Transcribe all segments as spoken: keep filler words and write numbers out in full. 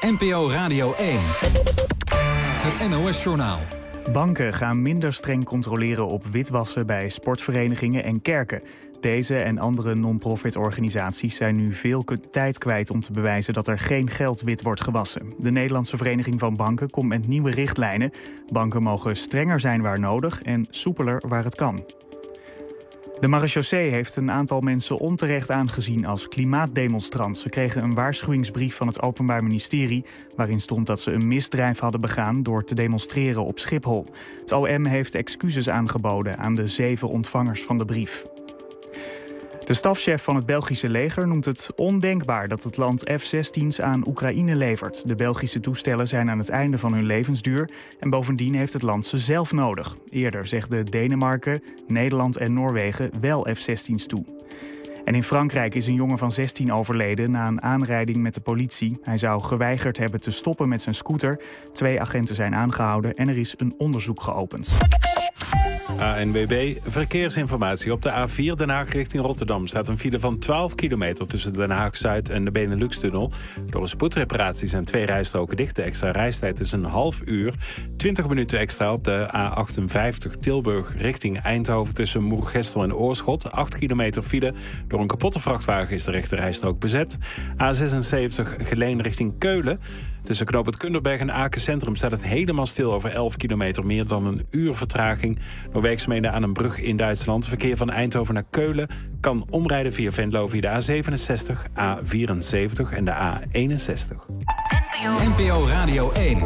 N P O Radio één. Het N O S-journaal. Banken gaan minder streng controleren op witwassen bij sportverenigingen en kerken. Deze en andere non-profit organisaties zijn nu veel tijd kwijt om te bewijzen dat er geen geld wit wordt gewassen. De Nederlandse Vereniging van Banken komt met nieuwe richtlijnen. Banken mogen strenger zijn waar nodig en soepeler waar het kan. De marechaussee heeft een aantal mensen onterecht aangezien als klimaatdemonstrant. Ze kregen een waarschuwingsbrief van het Openbaar Ministerie waarin stond dat ze een misdrijf hadden begaan door te demonstreren op Schiphol. Het O M heeft excuses aangeboden aan de zeven ontvangers van de brief. De stafchef van het Belgische leger noemt het ondenkbaar dat het land F zestien's aan Oekraïne levert. De Belgische toestellen zijn aan het einde van hun levensduur en bovendien heeft het land ze zelf nodig. Eerder zegden Denemarken, Nederland en Noorwegen wel F zestien's toe. En in Frankrijk is een jongen van zestien overleden na een aanrijding met de politie. Hij zou geweigerd hebben te stoppen met zijn scooter. Twee agenten zijn aangehouden en er is een onderzoek geopend. A N W B, verkeersinformatie. Op de A vier Den Haag richting Rotterdam staat een file van twaalf kilometer tussen Den Haag-Zuid en de Benelux-tunnel. Door een spoedreparatie zijn twee rijstroken dicht. De extra reistijd is een half uur. twintig minuten extra op de A achtenvijftig Tilburg richting Eindhoven tussen Moergestel en Oorschot. acht kilometer file. Door een kapotte vrachtwagen is de rechte rijstrook bezet. A zesenzeventig Geleen richting Keulen. Tussen Knoop het Kunderberg en Aken Centrum staat het helemaal stil over elf kilometer. Meer dan een uur vertraging door werkzaamheden aan een brug in Duitsland. Verkeer van Eindhoven naar Keulen kan omrijden via Venlo via de A zevenenzestig, A vierenzeventig en de A eenenzestig. N P O Radio één.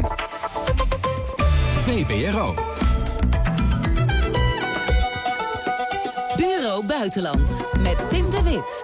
V P R O. Bureau Buitenland met Tim de Wit.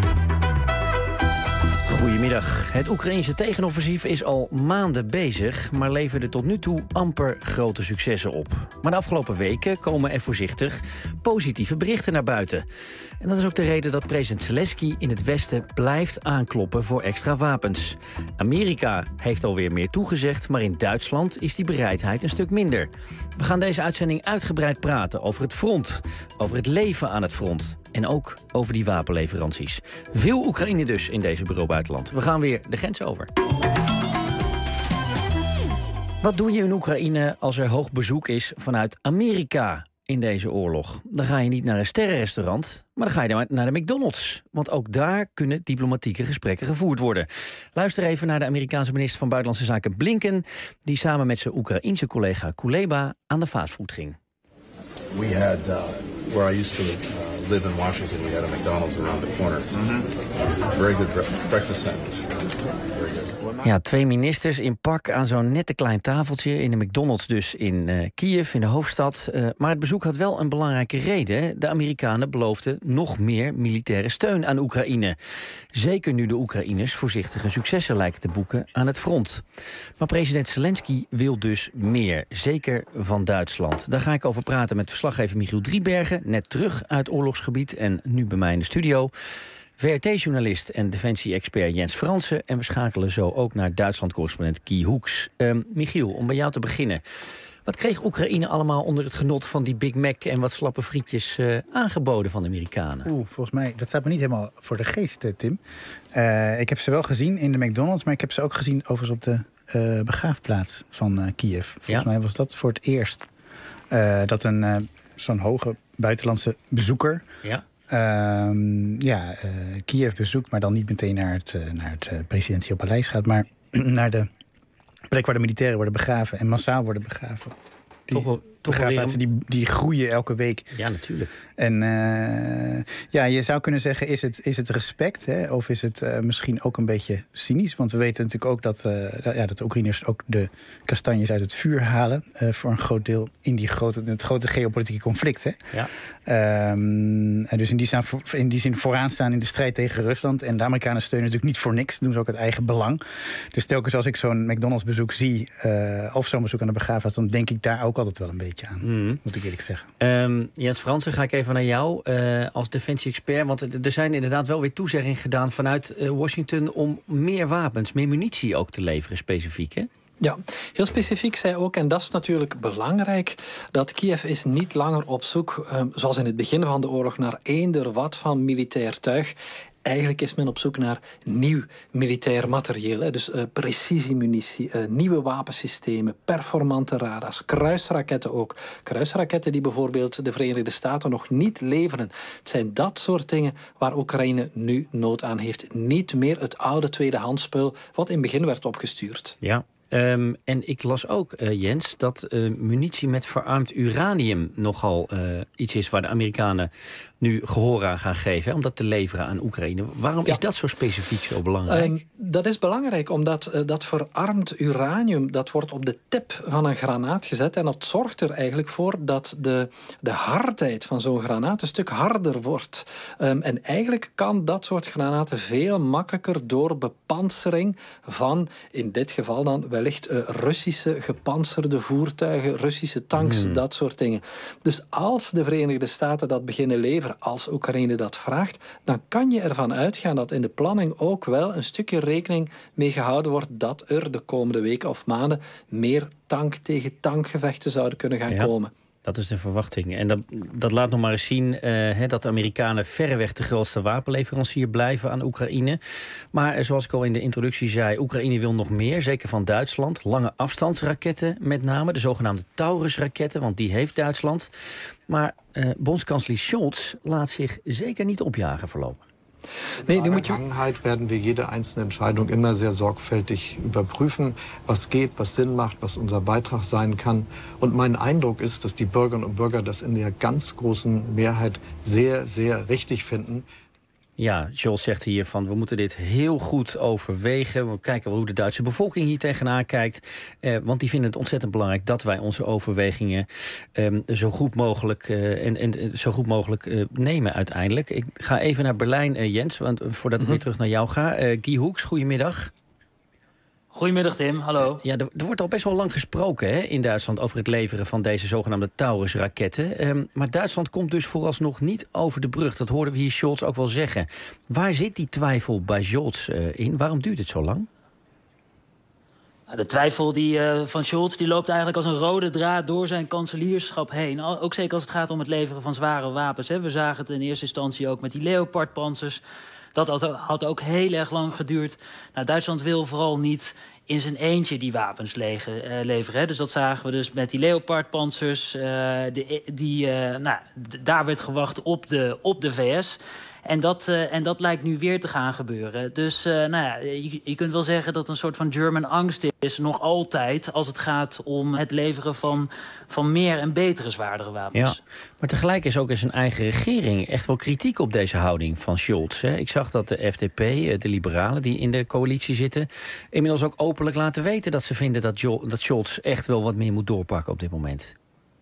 Goedemiddag. Het Oekraïense tegenoffensief is al maanden bezig, maar leverde tot nu toe amper grote successen op. Maar de afgelopen weken komen er voorzichtig positieve berichten naar buiten. En dat is ook de reden dat president Zelensky in het Westen blijft aankloppen voor extra wapens. Amerika heeft alweer meer toegezegd, maar in Duitsland is die bereidheid een stuk minder. We gaan deze uitzending uitgebreid praten over het front, over het leven aan het front en ook over die wapenleveranties. Veel Oekraïne dus in deze Bureau Buitenland. We gaan weer de grens over. Wat doe je in Oekraïne als er hoog bezoek is vanuit Amerika in deze oorlog? Dan ga je niet naar een sterrenrestaurant, maar dan ga je naar de McDonald's. Want ook daar kunnen diplomatieke gesprekken gevoerd worden. Luister even naar de Amerikaanse minister van Buitenlandse Zaken Blinken, die samen met zijn Oekraïense collega Kuleba aan de fastfood ging. We had, uh, where I used to uh, live in Washington, we had a McDonald's around the corner. Mm-hmm. Very good bre- breakfast sandwich. Very good. Ja, twee ministers in pak aan zo'n nette klein tafeltje in de McDonald's dus in uh, Kiev, in de hoofdstad. Uh, maar het bezoek had wel een belangrijke reden. De Amerikanen beloofden nog meer militaire steun aan Oekraïne. Zeker nu de Oekraïners voorzichtige successen lijken te boeken aan het front. Maar president Zelensky wil dus meer, zeker van Duitsland. Daar ga ik over praten met verslaggever Michiel Driebergen, net terug uit oorlogsgebied en nu bij mij in de studio. V R T-journalist en defensie-expert Jens Fransen. En we schakelen zo ook naar Duitsland-correspondent Guy Hoeks. Uh, Michiel, om bij jou te beginnen. Wat kreeg Oekraïne allemaal onder het genot van die Big Mac en wat slappe frietjes uh, aangeboden van de Amerikanen? Oeh, volgens mij, dat staat me niet helemaal voor de geest, Tim. Uh, ik heb ze wel gezien in de McDonald's, maar ik heb ze ook gezien overigens op de uh, begraafplaats van uh, Kiev. Volgens ja? mij was dat voor het eerst uh, dat een uh, zo'n hoge buitenlandse bezoeker Ja. Uh, ja, uh, Kiev bezoekt, maar dan niet meteen naar het, uh, naar het uh, presidentieel paleis gaat, maar naar de plek waar de militairen worden begraven en massaal worden begraven. Die toch wel, toch wel begraafplaatsen die, die groeien elke week. Ja, natuurlijk. En uh, ja, je zou kunnen zeggen, is het, is het respect? Hè? Of is het uh, misschien ook een beetje cynisch? Want we weten natuurlijk ook dat, uh, ja, dat de Oekraïners ook de kastanjes uit het vuur halen. Uh, voor een groot deel in die grote, het grote geopolitieke conflict. Hè? Ja. Um, en dus in die, zin, in die zin vooraan staan in de strijd tegen Rusland. En de Amerikanen steunen natuurlijk niet voor niks. Dat doen ze ook uit eigen belang. Dus telkens als ik zo'n McDonald's bezoek zie, uh, of zo'n bezoek aan de begraafplaats, dan denk ik daar ook altijd wel een beetje aan. Mm. Moet ik eerlijk zeggen. Um, Jens Fransen, ga ik even naar jou uh, als defensie-expert. Want er zijn inderdaad wel weer toezeggingen gedaan vanuit uh, Washington om meer wapens, meer munitie ook te leveren specifiek, hè? Ja, heel specifiek zei ook, en dat is natuurlijk belangrijk, dat Kiev is niet langer op zoek, um, zoals in het begin van de oorlog, naar eender wat van militair tuig. eigenlijk is men op zoek naar nieuw militair materieel. Hè. Dus uh, precisiemunitie, uh, nieuwe wapensystemen, performante radars, kruisraketten ook. Kruisraketten die bijvoorbeeld de Verenigde Staten nog niet leveren. Het zijn dat soort dingen waar Oekraïne nu nood aan heeft. Niet meer het oude tweedehandsspul wat in het begin werd opgestuurd. Ja. Um, en ik las ook, uh, Jens, dat uh, munitie met verarmd uranium nogal uh, iets is waar de Amerikanen nu gehoor aan gaan geven, hè, om dat te leveren aan Oekraïne. Waarom ja. is dat zo specifiek zo belangrijk? Um, dat is belangrijk omdat uh, dat verarmd uranium, dat wordt op de tip van een granaat gezet en dat zorgt er eigenlijk voor dat de, de hardheid van zo'n granaat een stuk harder wordt. Um, en eigenlijk kan dat soort granaten veel makkelijker door bepansering van, in dit geval dan wellicht uh, Russische gepantserde voertuigen, Russische tanks, hmm. dat soort dingen. Dus als de Verenigde Staten dat beginnen leveren, als Oekraïne dat vraagt, dan kan je ervan uitgaan dat in de planning ook wel een stukje rekening mee gehouden wordt dat er de komende weken of maanden meer tank-tegen-tankgevechten zouden kunnen gaan ja. komen. Dat is de verwachting. En dat, dat laat nog maar eens zien uh, he, dat de Amerikanen verreweg de grootste wapenleverancier blijven aan Oekraïne. Maar zoals ik al in de introductie zei, Oekraïne wil nog meer, zeker van Duitsland. Lange afstandsraketten met name, de zogenaamde Taurus-raketten, want die heeft Duitsland. Maar uh, bondskanselier Scholz laat zich zeker niet opjagen voorlopig. Nee, in der Vergangenheit werden wir jede einzelne Entscheidung immer sehr sorgfältig überprüfen, was geht, was Sinn macht, was unser Beitrag sein kann. Und mein Eindruck ist, dass die Bürgerinnen und Bürger das in der ganz großen Mehrheit sehr, sehr richtig finden. Ja, Scholz zegt hier van we moeten dit heel goed overwegen. We kijken hoe de Duitse bevolking hier tegenaan kijkt. Eh, want die vinden het ontzettend belangrijk dat wij onze overwegingen eh, zo goed mogelijk, eh, en, en zo goed mogelijk eh, nemen uiteindelijk. Ik ga even naar Berlijn, eh, Jens, want voordat ik mm-hmm. weer terug naar jou ga. Uh, Guy Hoeks, goedemiddag. Goedemiddag Tim, hallo. Ja, er, er wordt al best wel lang gesproken hè, in Duitsland over het leveren van deze zogenaamde Taurus-raketten. Um, maar Duitsland komt dus vooralsnog niet over de brug. Dat hoorden we hier Scholz ook wel zeggen. Waar zit die twijfel bij Scholz uh, in? Waarom duurt het zo lang? De twijfel die, uh, van Scholz die loopt eigenlijk als een rode draad door zijn kanselierschap heen. Ook zeker als het gaat om het leveren van zware wapens. Hè. We zagen het in eerste instantie ook met die Leopard-panzers. Dat had ook heel erg lang geduurd. Nou, Duitsland wil vooral niet in zijn eentje die wapens lege, uh, leveren. Hè. Dus dat zagen we dus met die Leopard-panzers. Uh, die, die, uh, nou, d- daar werd gewacht op de, op de V S. En dat, uh, en dat lijkt nu weer te gaan gebeuren. Dus uh, nou ja, je, je kunt wel zeggen dat een soort van German angst is nog altijd als het gaat om het leveren van, van meer en betere, zwaardere wapens. Ja, maar tegelijk is ook in zijn eigen regering echt wel kritiek op deze houding van Scholz. Hè. Ik zag dat de F D P, de liberalen die in de coalitie zitten, inmiddels ook openlijk laten weten dat ze vinden dat, jo- dat Scholz echt wel wat meer moet doorpakken op dit moment.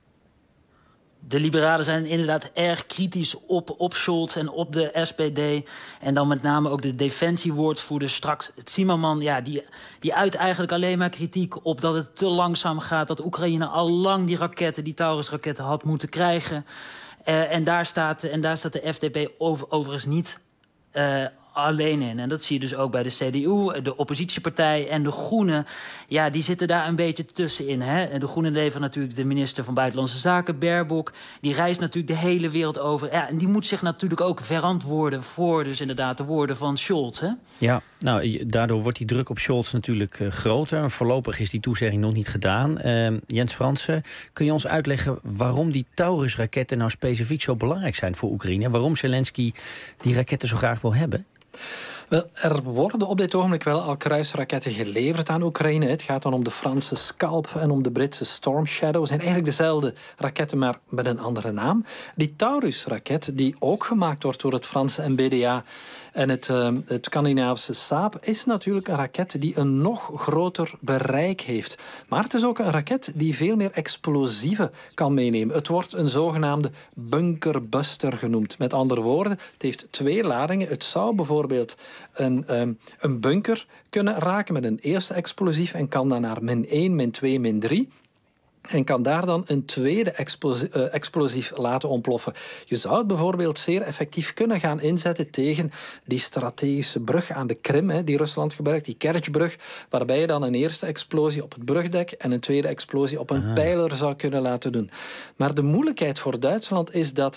De liberalen zijn inderdaad erg kritisch op, op Scholz en op de S P D. En dan met name ook de defensiewoordvoerder straks. Zimmerman, ja, die, die uit eigenlijk alleen maar kritiek op dat het te langzaam gaat. Dat Oekraïne al lang die raketten, die Taurus-raketten had moeten krijgen. Uh, en, daar staat, en daar staat de F D P over, overigens niet uh, alleen in. En dat zie je dus ook bij de C D U, de oppositiepartij en de Groenen. Ja, die zitten daar een beetje tussenin. Hè? En de Groenen leveren natuurlijk de minister van Buitenlandse Zaken, Baerbock. Die reist natuurlijk de hele wereld over. Ja, en die moet zich natuurlijk ook verantwoorden voor dus inderdaad de woorden van Scholz. Hè? Ja, nou, daardoor wordt die druk op Scholz natuurlijk uh, groter. Voorlopig is die toezegging nog niet gedaan. Uh, Jens Fransen, kun je ons uitleggen waarom die Taurus-raketten nou specifiek zo belangrijk zijn voor Oekraïne? Waarom Zelensky die raketten zo graag wil hebben? Wel, er worden op dit ogenblik wel al kruisraketten geleverd aan Oekraïne. Het gaat dan om de Franse Scalp en om de Britse Storm Shadow. Het zijn eigenlijk dezelfde raketten, maar met een andere naam. Die Taurus-raket, die ook gemaakt wordt door het Franse M B D A en het, uh, het Scandinavische Saab, is natuurlijk een raket die een nog groter bereik heeft. Maar het is ook een raket die veel meer explosieven kan meenemen. Het wordt een zogenaamde bunkerbuster genoemd. Met andere woorden, het heeft twee ladingen. Het zou bijvoorbeeld een, um, een bunker kunnen raken met een eerste explosief en kan dan naar min één, min twee, min drie. En kan daar dan een tweede explosief, uh, explosief laten ontploffen. Je zou het bijvoorbeeld zeer effectief kunnen gaan inzetten tegen die strategische brug aan de Krim, hè, die Rusland gebruikt, die Kerchbrug, waarbij je dan een eerste explosie op het brugdek en een tweede explosie op een Aha. pijler zou kunnen laten doen. Maar de moeilijkheid voor Duitsland is dat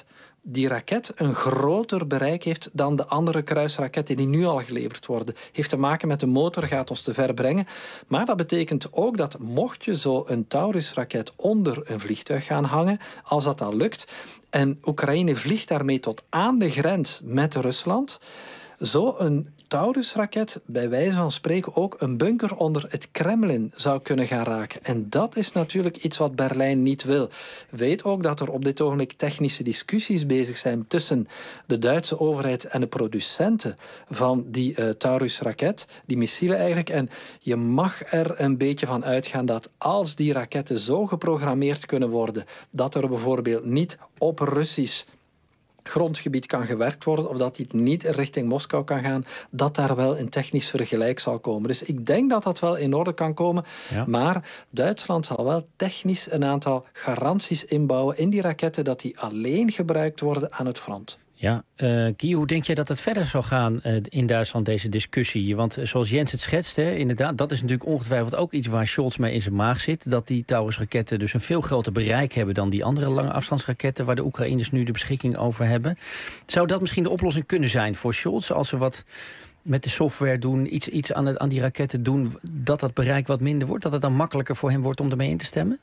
die raket een groter bereik heeft dan de andere kruisraketten die nu al geleverd worden. Heeft te maken met de motor, gaat ons te ver brengen. Maar dat betekent ook dat mocht je zo een Taurus-raket onder een vliegtuig gaan hangen, als dat al lukt, en Oekraïne vliegt daarmee tot aan de grens met Rusland, zo een Taurus-raket bij wijze van spreken ook een bunker onder het Kremlin zou kunnen gaan raken. En dat is natuurlijk iets wat Berlijn niet wil. Weet ook dat er op dit ogenblik technische discussies bezig zijn tussen de Duitse overheid en de producenten van die uh, Taurus-raket, die missielen eigenlijk. En je mag er een beetje van uitgaan dat als die raketten zo geprogrammeerd kunnen worden dat er bijvoorbeeld niet op Russisch grondgebied kan gewerkt worden, of dat het niet richting Moskou kan gaan, dat daar wel een technisch vergelijk zal komen. Dus ik denk dat dat wel in orde kan komen. Ja. Maar Duitsland zal wel technisch een aantal garanties inbouwen in die raketten dat die alleen gebruikt worden aan het front. Ja, uh, Guy, hoe denk jij dat het verder zal gaan uh, in Duitsland, deze discussie? Want uh, zoals Jens het schetst, hè, inderdaad, dat is natuurlijk ongetwijfeld ook iets waar Scholz mee in zijn maag zit. Dat die Taurus-raketten dus een veel groter bereik hebben dan die andere lange afstandsraketten waar de Oekraïners nu de beschikking over hebben. Zou dat misschien de oplossing kunnen zijn voor Scholz, als ze wat met de software doen, iets, iets aan, het, aan die raketten doen, dat dat bereik wat minder wordt? Dat het dan makkelijker voor hem wordt om ermee in te stemmen?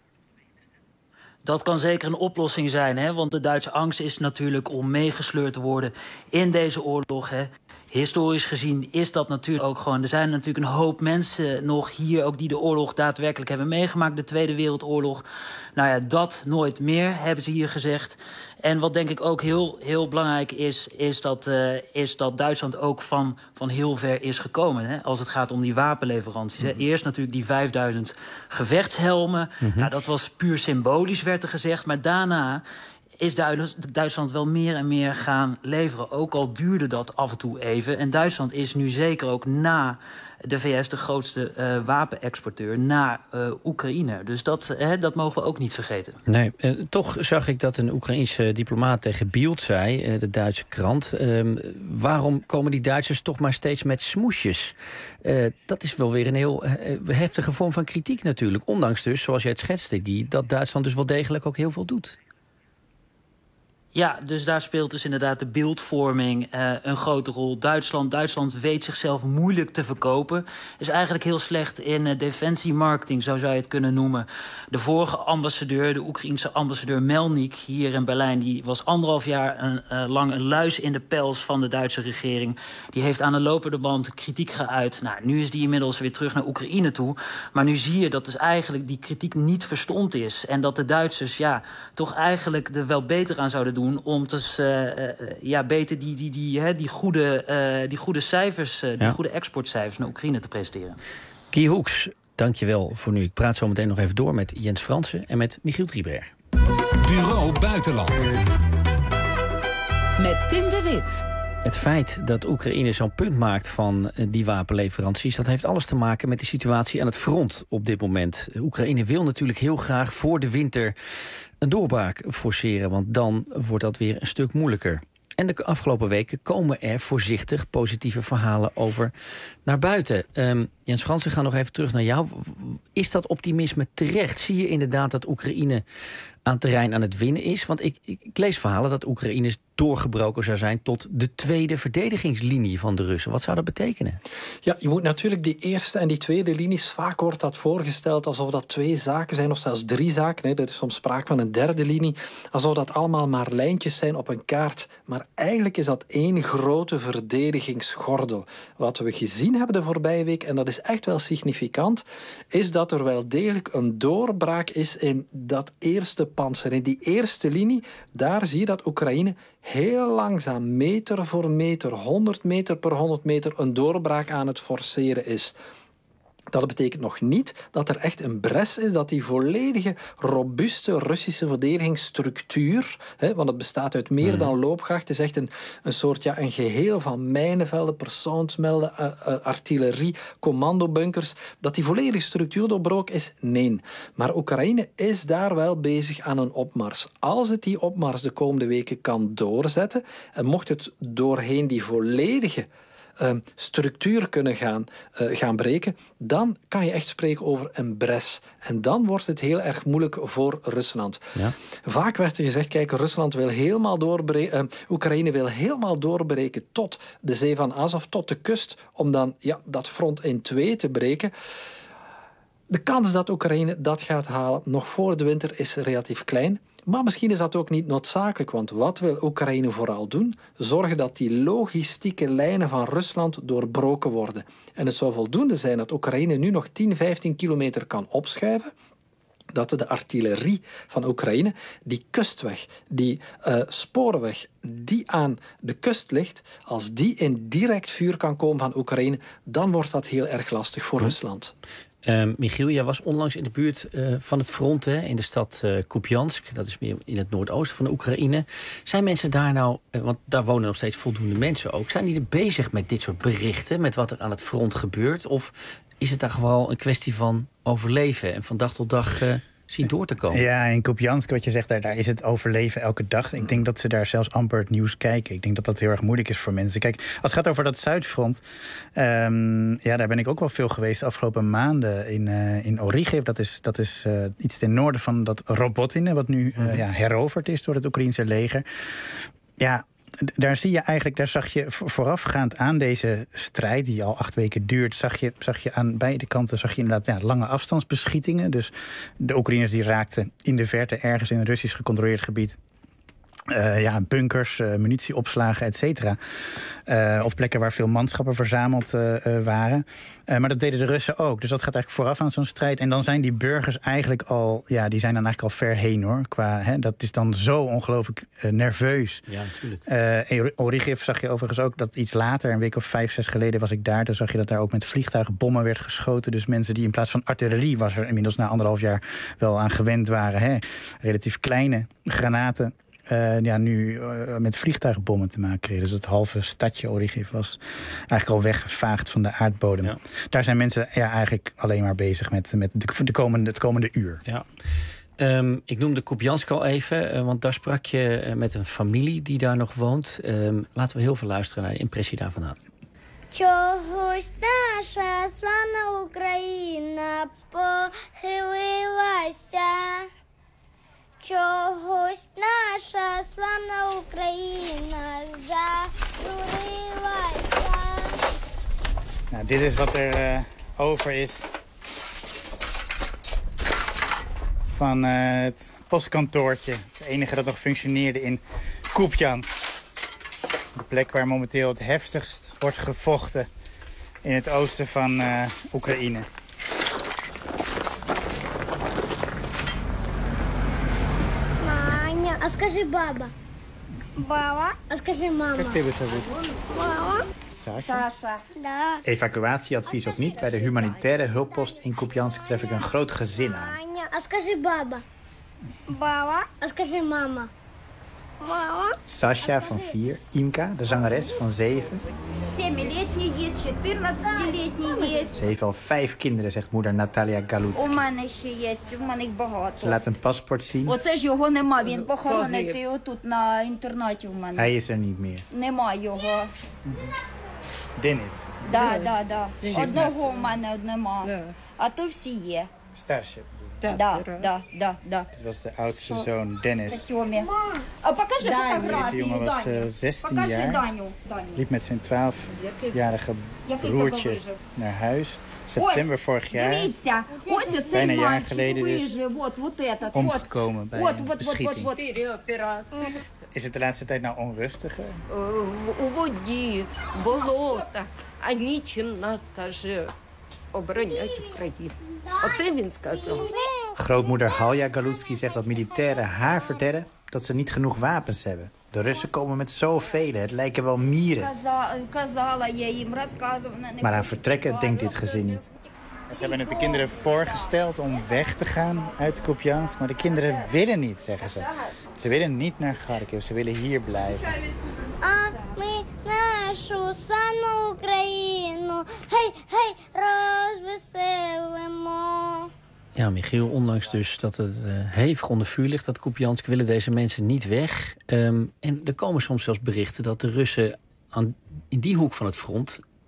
Dat kan zeker een oplossing zijn, hè? Want de Duitse angst is natuurlijk om meegesleurd te worden in deze oorlog. Hè? Historisch gezien is dat natuurlijk ook gewoon. Er zijn natuurlijk een hoop mensen nog hier ook die de oorlog daadwerkelijk hebben meegemaakt. De Tweede Wereldoorlog. Nou ja, dat nooit meer, hebben ze hier gezegd. En wat denk ik ook heel, heel belangrijk is, is dat, uh, is dat Duitsland ook van, van heel ver is gekomen. Hè? Als het gaat om die wapenleveranties. Hè? Eerst natuurlijk die vijfduizend gevechtshelmen. Mm-hmm. Nou, dat was puur symbolisch, werd er gezegd. Maar daarna is Duitsland wel meer en meer gaan leveren. Ook al duurde dat af en toe even. En Duitsland is nu zeker ook na de V S de grootste uh, wapenexporteur naar uh, Oekraïne. Dus dat, uh, dat mogen we ook niet vergeten. Nee, uh, toch zag ik dat een Oekraïense diplomaat tegen Bild zei, uh, de Duitse krant, uh, waarom komen die Duitsers toch maar steeds met smoesjes? Uh, dat is wel weer een heel uh, heftige vorm van kritiek natuurlijk. Ondanks dus, zoals jij het schetste, Guy, dat Duitsland dus wel degelijk ook heel veel doet. Ja, dus daar speelt dus inderdaad de beeldvorming uh, een grote rol. Duitsland, Duitsland weet zichzelf moeilijk te verkopen. Is eigenlijk heel slecht in uh, defensiemarketing, zo zou je het kunnen noemen. De vorige ambassadeur, de Oekraïense ambassadeur Melnik hier in Berlijn, die was anderhalf jaar een, uh, lang een luis in de pels van de Duitse regering. Die heeft aan de lopende band kritiek geuit. Nou, nu is die inmiddels weer terug naar Oekraïne toe. Maar nu zie je dat dus eigenlijk die kritiek niet verstomd is. En dat de Duitsers ja, toch eigenlijk er wel beter aan zouden doen om dus uh, uh, ja, beter die, die, die, hè, die, goede, uh, die goede cijfers, uh, die ja. goede exportcijfers naar Oekraïne te presenteren. Guy Hoeks, dank je wel voor nu. Ik praat zo meteen nog even door met Jens Fransen en met Michiel Drieberg. Bureau Buitenland. Met Tim de Wit. Het feit dat Oekraïne zo'n punt maakt van die wapenleveranties, dat heeft alles te maken met de situatie aan het front op dit moment. Oekraïne wil natuurlijk heel graag voor de winter een doorbraak forceren, want dan wordt dat weer een stuk moeilijker. En de afgelopen weken komen er voorzichtig positieve verhalen over naar buiten. Um, Jens Fransen, ga nog even terug naar jou. Is dat optimisme terecht? Zie je inderdaad dat Oekraïne aan terrein aan het winnen is? Want ik, ik, ik lees verhalen dat Oekraïne doorgebroken zou zijn tot de tweede verdedigingslinie van de Russen. Wat zou dat betekenen? Ja, je moet natuurlijk die eerste en die tweede linies, vaak wordt dat voorgesteld alsof dat twee zaken zijn, of zelfs drie zaken. Hè. Er is soms sprake van een derde linie. Alsof dat allemaal maar lijntjes zijn op een kaart. Maar eigenlijk is dat één grote verdedigingsgordel. Wat we gezien hebben de voorbije week, en dat is echt wel significant, is dat er wel degelijk een doorbraak is in dat eerste panzer. In die eerste linie, daar zie je dat Oekraïne heel langzaam, meter voor meter, honderd meter per honderd meter, een doorbraak aan het forceren is. Dat betekent nog niet dat er echt een bres is, dat die volledige, robuuste Russische verdedigingsstructuur, hè, want het bestaat uit meer dan loopgracht, het is echt een, een soort ja, een geheel van mijnenvelden, persoonsmelden, uh, uh, artillerie, commandobunkers, dat die volledige structuur doorbroken is? Nee. Maar Oekraïne is daar wel bezig aan een opmars. Als het die opmars de komende weken kan doorzetten, en mocht het doorheen die volledige uh, structuur kunnen gaan, uh, gaan breken, dan kan je echt spreken over een bres. En dan wordt het heel erg moeilijk voor Rusland. Ja. Vaak werd er gezegd, kijk, Rusland wil helemaal doorbreken, uh, Oekraïne wil helemaal doorbreken tot de zee van Azov, tot de kust, om dan ja, dat front in twee te breken. De kans dat Oekraïne dat gaat halen nog voor de winter is relatief klein. Maar misschien is dat ook niet noodzakelijk, want wat wil Oekraïne vooral doen? Zorgen dat die logistieke lijnen van Rusland doorbroken worden. En het zou voldoende zijn dat Oekraïne nu nog tien, vijftien kilometer kan opschuiven. Dat de artillerie van Oekraïne, die kustweg, die uh, sporenweg, die aan de kust ligt, als die in direct vuur kan komen van Oekraïne, dan wordt dat heel erg lastig voor hm. Rusland. Uh, Michiel, jij was onlangs in de buurt uh, van het front, hè, in de stad uh, Kupiansk. Dat is meer in het noordoosten van de Oekraïne. Zijn mensen daar nou, uh, want daar wonen nog steeds voldoende mensen ook, zijn die er bezig met dit soort berichten, met wat er aan het front gebeurt? Of is het daar gewoon een kwestie van overleven en van dag tot dag uh, zien door te komen? Ja, in Kupiansk, wat je zegt, daar, daar is het overleven elke dag. Ik denk dat ze daar zelfs amper het nieuws kijken. Ik denk dat dat heel erg moeilijk is voor mensen. Kijk, als het gaat over dat Zuidfront, um, ja, daar ben ik ook wel veel geweest de afgelopen maanden in, uh, in Origev. Dat is, dat is uh, iets ten noorden van dat Robotine, wat nu uh, ja, heroverd is door het Oekraïense leger. Ja, daar zie je eigenlijk, daar zag je voorafgaand aan deze strijd, die al acht weken duurt, zag je, zag je aan beide kanten zag je inderdaad ja, lange afstandsbeschietingen. Dus de Oekraïners die raakten in de verte ergens in een Russisch gecontroleerd gebied. Uh, ja, bunkers, uh, munitieopslagen, et cetera. Uh, of plekken waar veel manschappen verzameld uh, uh, waren. Uh, maar dat deden de Russen ook. Dus dat gaat eigenlijk vooraf aan zo'n strijd. En dan zijn die burgers eigenlijk al, ja, die zijn dan eigenlijk al ver heen, hoor. Qua, hè, dat is dan zo ongelooflijk uh, nerveus. Ja, natuurlijk. Uh, in Origev zag je overigens ook dat iets later, een week of vijf, zes geleden was ik daar. Toen zag je dat daar ook met vliegtuigen bommen werd geschoten. Dus mensen die in plaats van artillerie, was er inmiddels na anderhalf jaar wel aan gewend waren. Hè, relatief kleine granaten. Uh, ja, nu uh, met vliegtuigbommen te maken kregen. Dus het halve stadje Origev was eigenlijk al weggevaagd van de aardbodem. Ja. Daar zijn mensen ja, eigenlijk alleen maar bezig met, met de, de komende, het komende uur. Ja. Um, ik noemde Kupiansk al even, uh, want daar sprak je uh, met een familie die daar nog woont. Um, laten we heel veel luisteren naar de impressie daarvan aan. Чогось наша славна Україна похилилася. Чогось наша славна Україна зажурилася. Nou, dit is wat er uh, over is van uh, het postkantoortje. Het enige dat nog functioneerde in Kupiansk. De plek waar momenteel het heftigst wordt gevochten in het oosten van uh, Oekraïne. А скажи баба. Баба. А скажи мама. Как тебя зовут? Мама. Sasha. Sasha. Да. Evacuatieadvies of niet, bij de humanitaire hulppost in Kupiansk tref ik een groot gezin aan. А скажи баба. Баба. А скажи мама. Мама. Sasha van vier, Imka, de zangeres van zeven. zevenlетний есть, четырнадцатилетний есть. Ze heeft al vijf kinderen, zegt moeder Natalia Galutsky. У мене ще є, в мене їх багато. Ze laat een paspoort zien. Оце ж його нема, він похоронений отут на інтернаті в мене. Hij is er niet meer. Нема його. Dennis. Да, да, да. Одного в мене нема. А то всі є. Starship. Да, да, да, да. Dit was de oudste zoon Dennis. А покажи Deze фотографію, jongen was uh, Даню. zestien Покажи jaar. Даню, Даню. Liep met zijn twaalfjarige broertje naar huis. September vorig jaar. Дивіться, ось оцей Bijna een jaar мальчик geleden dus вижив, от, от этот, от. omgekomen bij От, een от, от, beschieting. от, от. Is het de laatste tijd nou onrustiger? У воді, болота, а нічим нас, каже, оборонять Україну. Оце він сказав. Grootmoeder Halja Galutsky zegt dat militairen haar vertellen dat ze niet genoeg wapens hebben. De Russen komen met zoveel, het lijken wel mieren. Maar aan vertrekken denkt dit gezin niet. Ze hebben het de kinderen voorgesteld om weg te gaan uit Kupiansk, maar de kinderen willen niet, zeggen ze. Ze willen niet naar Kharkiv, ze willen hier blijven. А ми нашу славну Україну, гей, гей, розвеселимо. Ja, Michiel, ondanks dus dat het uh, hevig onder vuur ligt, dat Kupiansk, willen deze mensen niet weg. Um, en er komen soms zelfs berichten dat de Russen aan, in die hoek van het front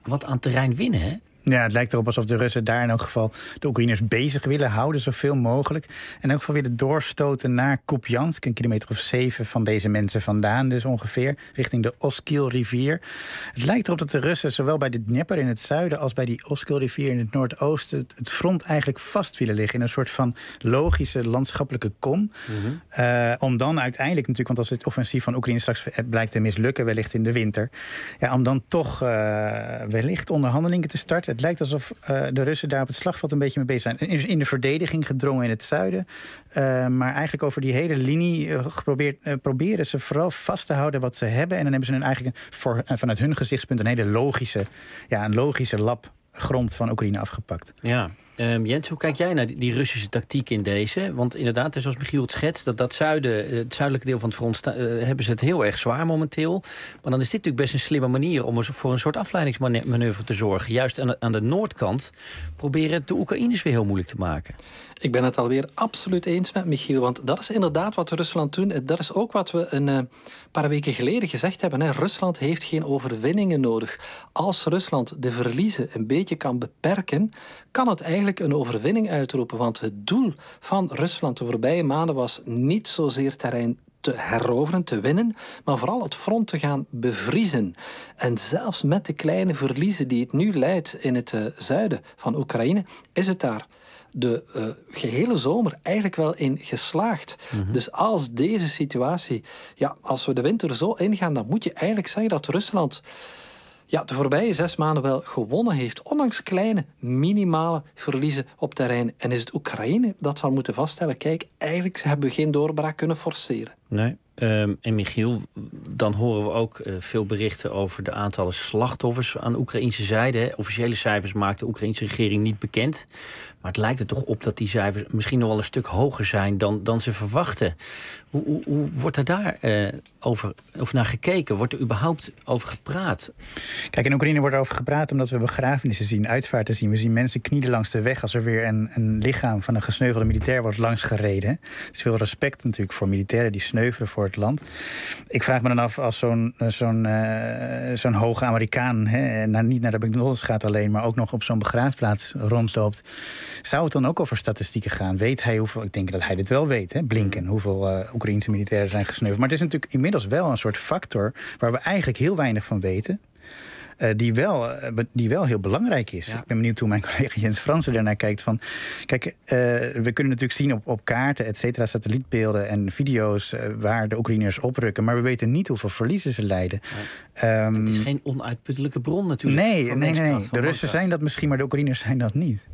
wat aan terrein winnen, hè? Ja, het lijkt erop alsof de Russen daar in elk geval de Oekraïners bezig willen houden, zoveel mogelijk. En in elk geval willen doorstoten naar Kupiansk, een kilometer of zeven van deze mensen vandaan, dus ongeveer, richting de Oskil-rivier. Het lijkt erop dat de Russen zowel bij de Dnieper in het zuiden als bij die Oskil-rivier in het noordoosten het, het front eigenlijk vast willen liggen in een soort van logische landschappelijke kom. Mm-hmm. Uh, om dan uiteindelijk natuurlijk, want als het offensief van Oekraïne straks blijkt te mislukken, wellicht in de winter, ja, om dan toch uh, wellicht onderhandelingen te starten. Het lijkt alsof uh, de Russen daar op het slagveld een beetje mee bezig zijn. In, in de verdediging gedrongen in het zuiden. Uh, maar eigenlijk over die hele linie uh, geprobeerd, uh, proberen ze vooral vast te houden wat ze hebben. En dan hebben ze hun eigenlijk voor, uh, vanuit hun gezichtspunt een hele logische, ja, een logische lap grond van Oekraïne afgepakt. Ja. Um, Jens, hoe kijk jij naar die, die Russische tactiek in deze? Want inderdaad, zoals Michiel het schetst, dat, dat zuiden, het zuidelijke deel van het front sta, uh, hebben ze het heel erg zwaar momenteel. Maar dan is dit natuurlijk best een slimme manier om voor een soort afleidingsmanoeuvre te zorgen. Juist aan de, aan de noordkant proberen het de Oekraïners weer heel moeilijk te maken. Ik ben het alweer absoluut eens met Michiel, want dat is inderdaad wat Rusland doet. Dat is ook wat we een uh, paar weken geleden gezegd hebben. Hè. Rusland heeft geen overwinningen nodig. Als Rusland de verliezen een beetje kan beperken, kan het eigenlijk een overwinning uitroepen. Want het doel van Rusland de voorbije maanden was niet zozeer terrein te heroveren, te winnen, maar vooral het front te gaan bevriezen. En zelfs met de kleine verliezen die het nu leidt in het uh, zuiden van Oekraïne, is het daar de uh, gehele zomer eigenlijk wel in geslaagd. Mm-hmm. Dus als deze situatie, ja, als we de winter zo ingaan, dan moet je eigenlijk zeggen dat Rusland ja, de voorbije zes maanden wel gewonnen heeft, ondanks kleine, minimale verliezen op terrein. En is het Oekraïne dat zal moeten vaststellen, kijk, eigenlijk hebben we geen doorbraak kunnen forceren. Nee. Um, en Michiel, dan horen we ook uh, veel berichten over de aantallen slachtoffers aan de Oekraïnse zijde. Hè. Officiële cijfers maakt de Oekraïnse regering niet bekend. Maar het lijkt er toch op dat die cijfers misschien nog wel een stuk hoger zijn dan, dan ze verwachten. Hoe, hoe, hoe wordt er daar uh, over, over naar gekeken? Wordt er überhaupt over gepraat? Kijk, in Oekraïne wordt er over gepraat omdat we begrafenissen zien, uitvaarten zien. We zien mensen knielen langs de weg als er weer een, een lichaam van een gesneuvelde militair wordt langsgereden. Er is veel respect natuurlijk voor militairen die sneuvelen voor het land. Ik vraag me dan af, als zo'n, zo'n, uh, zo'n hoge Amerikaan hè, naar, niet naar de McDonald's gaat alleen, maar ook nog op zo'n begraafplaats rondloopt, zou het dan ook over statistieken gaan? Weet hij hoeveel, ik denk dat hij dit wel weet, hè, Blinken, hoeveel uh, Oekraïense militairen zijn gesneuveld. Maar het is natuurlijk inmiddels wel een soort factor waar we eigenlijk heel weinig van weten. Uh, die, wel, uh, die wel heel belangrijk is. Ja. Ik ben benieuwd hoe mijn collega Jens Fransen daarnaar kijkt. Van, kijk, uh, we kunnen natuurlijk zien op, op kaarten, et cetera, satellietbeelden en video's uh, waar de Oekraïners oprukken. Maar we weten niet hoeveel verliezen ze lijden. Ja. Um, het is geen onuitputtelijke bron natuurlijk. Nee, nee, nee, nee. De Russen zijn dat misschien, maar de Oekraïners zijn dat niet.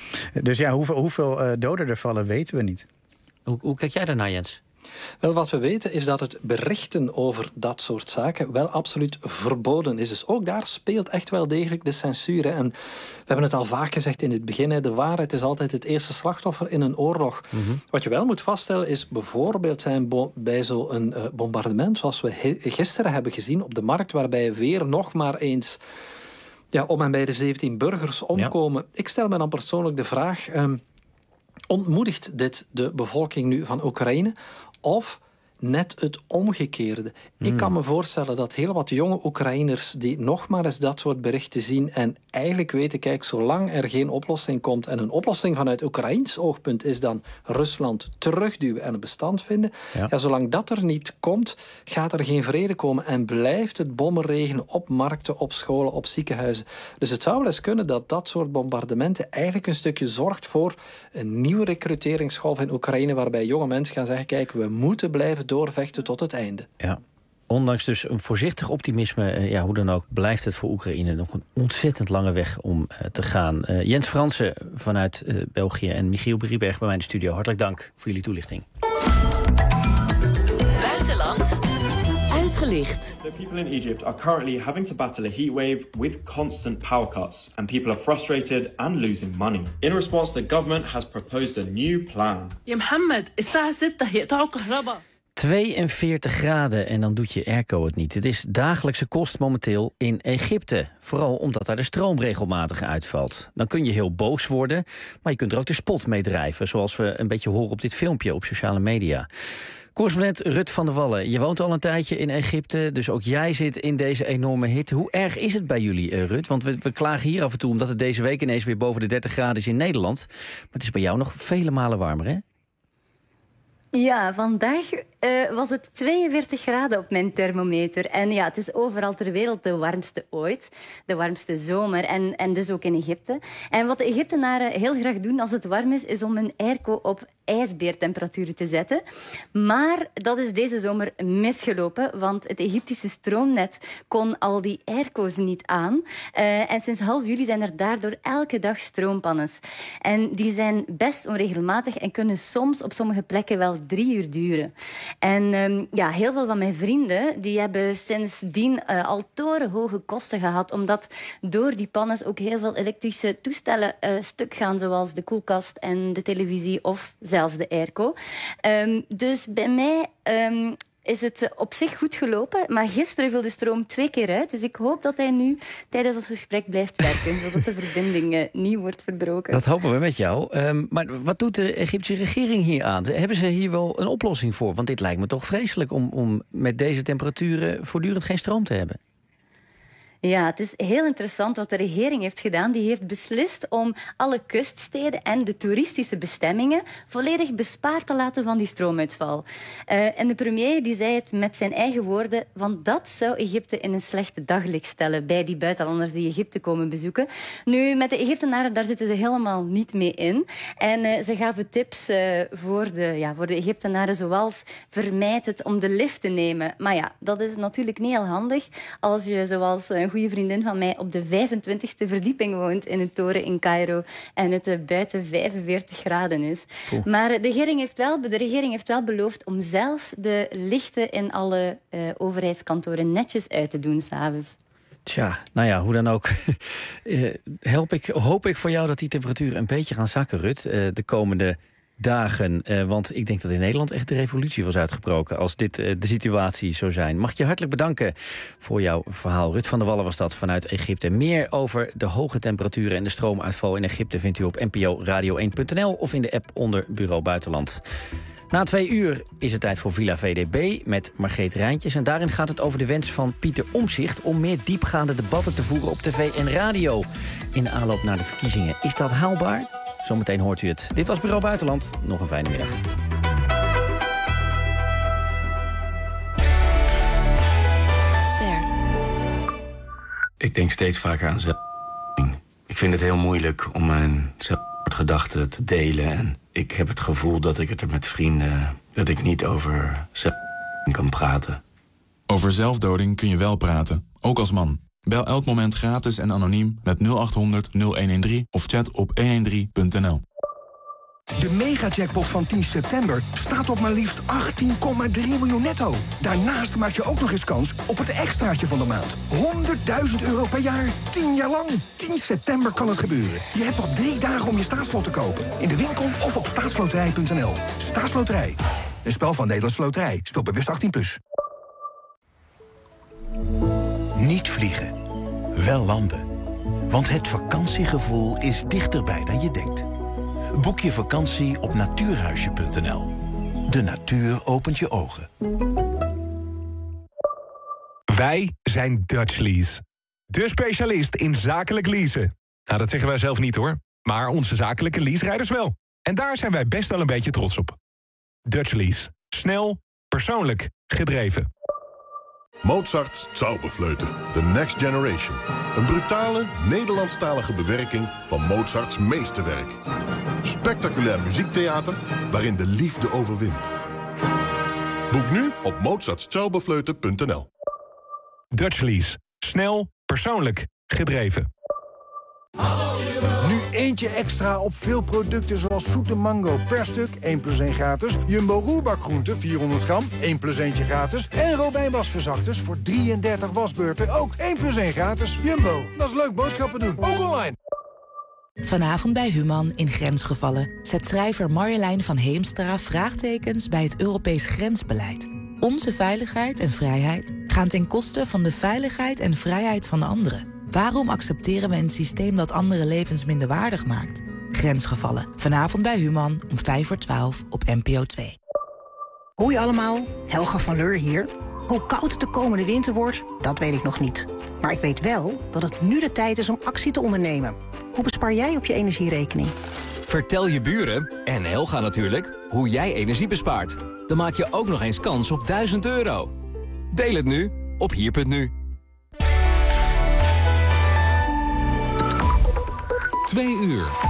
Dus ja, hoeveel, hoeveel uh, doden er vallen, weten we niet. Hoe, hoe kijk jij daarnaar, Jens? Wel, wat we weten is dat het berichten over dat soort zaken wel absoluut verboden is. Dus ook daar speelt echt wel degelijk de censuur. Hè. En we hebben het al vaak gezegd in het begin, hè, de waarheid is altijd het eerste slachtoffer in een oorlog. Mm-hmm. Wat je wel moet vaststellen is bijvoorbeeld zijn bo- bij zo'n uh, bombardement zoals we he- gisteren hebben gezien op de markt, waarbij weer nog maar eens ja, om en bij de zeventien burgers omkomen. Ja. Ik stel me dan persoonlijk de vraag, Um, ontmoedigt dit de bevolking nu van Oekraïne? Of net het omgekeerde? Mm. Ik kan me voorstellen dat heel wat jonge Oekraïners die nog maar eens dat soort berichten zien en eigenlijk weten, kijk, zolang er geen oplossing komt en een oplossing vanuit Oekraïns oogpunt is dan Rusland terugduwen en een bestand vinden, ja. Ja, zolang dat er niet komt, gaat er geen vrede komen en blijft het bommen regenen op markten, op scholen, op ziekenhuizen. Dus het zou wel eens kunnen dat dat soort bombardementen eigenlijk een stukje zorgt voor een nieuwe recruteringsgolf in Oekraïne, waarbij jonge mensen gaan zeggen, kijk, we moeten blijven doorvechten tot het einde. Ja. Ondanks dus een voorzichtig optimisme, ja, hoe dan ook, blijft het voor Oekraïne nog een ontzettend lange weg om uh, te gaan. Uh, Jens Fransen vanuit uh, België en Michiel Brieberg bij mij in de studio. Hartelijk dank voor jullie toelichting. Buitenland uitgelicht. The people in Egypt are currently having to battle a heat wave with constant power cuts, and people are frustrated and losing money. In response, the government has proposed a new plan. Ja, Mohammed, الساعة ستة يقطعوا الكهرباء. tweeënveertig graden en dan doet je airco het niet. Het is dagelijkse kost momenteel in Egypte. Vooral omdat daar de stroom regelmatig uitvalt. Dan kun je heel boos worden, maar je kunt er ook de spot mee drijven. Zoals we een beetje horen op dit filmpje op sociale media. Correspondent Rut van der Wallen, je woont al een tijdje in Egypte, dus ook jij zit in deze enorme hitte. Hoe erg is het bij jullie, uh, Rut? Want we, we klagen hier af en toe omdat het deze week ineens weer boven de dertig graden is in Nederland. Maar het is bij jou nog vele malen warmer, hè? Ja, vandaag uh, was het tweeënveertig graden op mijn thermometer. En ja, het is overal ter wereld de warmste ooit. De warmste zomer. En, en dus ook in Egypte. En wat de Egyptenaren heel graag doen als het warm is, is om hun airco op ijsbeertemperaturen te zetten. Maar dat is deze zomer misgelopen, want het Egyptische stroomnet kon al die airco's niet aan. Uh, en sinds half juli zijn er daardoor elke dag stroompannes. En die zijn best onregelmatig en kunnen soms op sommige plekken wel drie uur duren. En um, ja, heel veel van mijn vrienden die hebben sindsdien uh, al torenhoge kosten gehad, omdat door die pannes ook heel veel elektrische toestellen uh, stuk gaan, zoals de koelkast en de televisie of zelfs de airco. Um, dus bij mij um, is het op zich goed gelopen, maar gisteren viel de stroom twee keer uit. Dus ik hoop dat hij nu tijdens ons gesprek blijft werken, zodat de verbinding uh, niet wordt verbroken. Dat hopen we met jou. Um, maar wat doet de Egyptische regering hier aan? Hebben ze hier wel een oplossing voor? Want dit lijkt me toch vreselijk om, om met deze temperaturen voortdurend geen stroom te hebben. Ja, het is heel interessant wat de regering heeft gedaan. Die heeft beslist om alle kuststeden en de toeristische bestemmingen volledig bespaard te laten van die stroomuitval. Uh, en de premier die zei het met zijn eigen woorden, want dat zou Egypte in een slechte daglicht stellen bij die buitenlanders die Egypte komen bezoeken. Nu, met de Egyptenaren, daar zitten ze helemaal niet mee in. En uh, ze gaven tips uh, voor, de, ja, voor de Egyptenaren, zoals vermijd het om de lift te nemen. Maar ja, dat is natuurlijk niet heel handig als je, zoals een goede vriendin van mij, op de vijfentwintigste verdieping woont in een toren in Cairo en het uh, buiten vijfenveertig graden is. Oeh. Maar uh, de, regering heeft wel, de regering heeft wel beloofd om zelf de lichten in alle uh, overheidskantoren netjes uit te doen 's avonds. Tja, nou ja, hoe dan ook. uh, help ik, hoop ik voor jou dat die temperaturen een beetje gaan zakken, Rut, uh, de komende dagen. Uh, want ik denk dat in Nederland echt de revolutie was uitgebroken als dit uh, de situatie zou zijn. Mag ik je hartelijk bedanken voor jouw verhaal. Rut van der Wallen was dat vanuit Egypte. Meer over de hoge temperaturen en de stroomuitval in Egypte vindt u op n p o radio één punt n l of in de app onder Bureau Buitenland. Na twee uur is het tijd voor Villa V D B met Margreet Rijntjes. En daarin gaat het over de wens van Pieter Omtzigt om meer diepgaande debatten te voeren op tv en radio in de aanloop naar de verkiezingen. Is dat haalbaar? Zometeen hoort u het. Dit was Bureau Buitenland. Nog een fijne middag. Ster. Ik denk steeds vaker aan zelfdoding. Ik vind het heel moeilijk om mijn zelfgedachten te delen. En ik heb het gevoel dat ik het er met vrienden, dat ik niet over zelfdoding kan praten. Over zelfdoding kun je wel praten, ook als man. Bel elk moment gratis en anoniem met nul acht honderd nul een een drie of chat op honderddertien punt n l. De mega-jackpot van tien september staat op maar liefst achttien komma drie miljoen netto. Daarnaast maak je ook nog eens kans op het extraatje van de maand. honderdduizend euro per jaar, tien jaar lang. tien september kan het gebeuren. Je hebt nog drie dagen om je staatslot te kopen. In de winkel of op staatsloterij punt n l. Staatsloterij. Een spel van Nederlandse Loterij. Speel bewust achttien plus. Niet vliegen, wel landen. Want het vakantiegevoel is dichterbij dan je denkt. Boek je vakantie op natuurhuisje punt n l. De natuur opent je ogen. Wij zijn Dutch Lease. De specialist in zakelijk leasen. Nou, dat zeggen wij zelf niet hoor. Maar onze zakelijke leaserijders wel. En daar zijn wij best wel een beetje trots op. Dutch Lease. Snel, persoonlijk, gedreven. Mozart's Zauberflöte, The Next Generation. Een brutale, Nederlandstalige bewerking van Mozarts meesterwerk. Spectaculair muziektheater waarin de liefde overwint. Boek nu op mozarts zauberflöte punt n l. Dutch Lease. Snel, persoonlijk, gedreven. Nu eentje extra op veel producten zoals zoete mango per stuk, één plus één gratis. Jumbo roerbakgroenten, vierhonderd gram, één plus eentje gratis. En Robijn wasverzachters voor drieëndertig wasbeurten, ook één plus één gratis. Jumbo, dat is leuk boodschappen doen, ook online. Vanavond bij Human in Grensgevallen zet schrijver Marjolein van Heemstra vraagtekens bij het Europees grensbeleid. Onze veiligheid en vrijheid gaan ten koste van de veiligheid en vrijheid van anderen. Waarom accepteren we een systeem dat andere levens minder waardig maakt? Grensgevallen. Vanavond bij Human om vijf voor twaalf op N P O twee. Hoi allemaal, Helga van Leur hier. Hoe koud het de komende winter wordt, dat weet ik nog niet. Maar ik weet wel dat het nu de tijd is om actie te ondernemen. Hoe bespaar jij op je energierekening? Vertel je buren, en Helga natuurlijk, hoe jij energie bespaart. Dan maak je ook nog eens kans op duizend euro. Deel het nu op hier punt nu. Twee uur.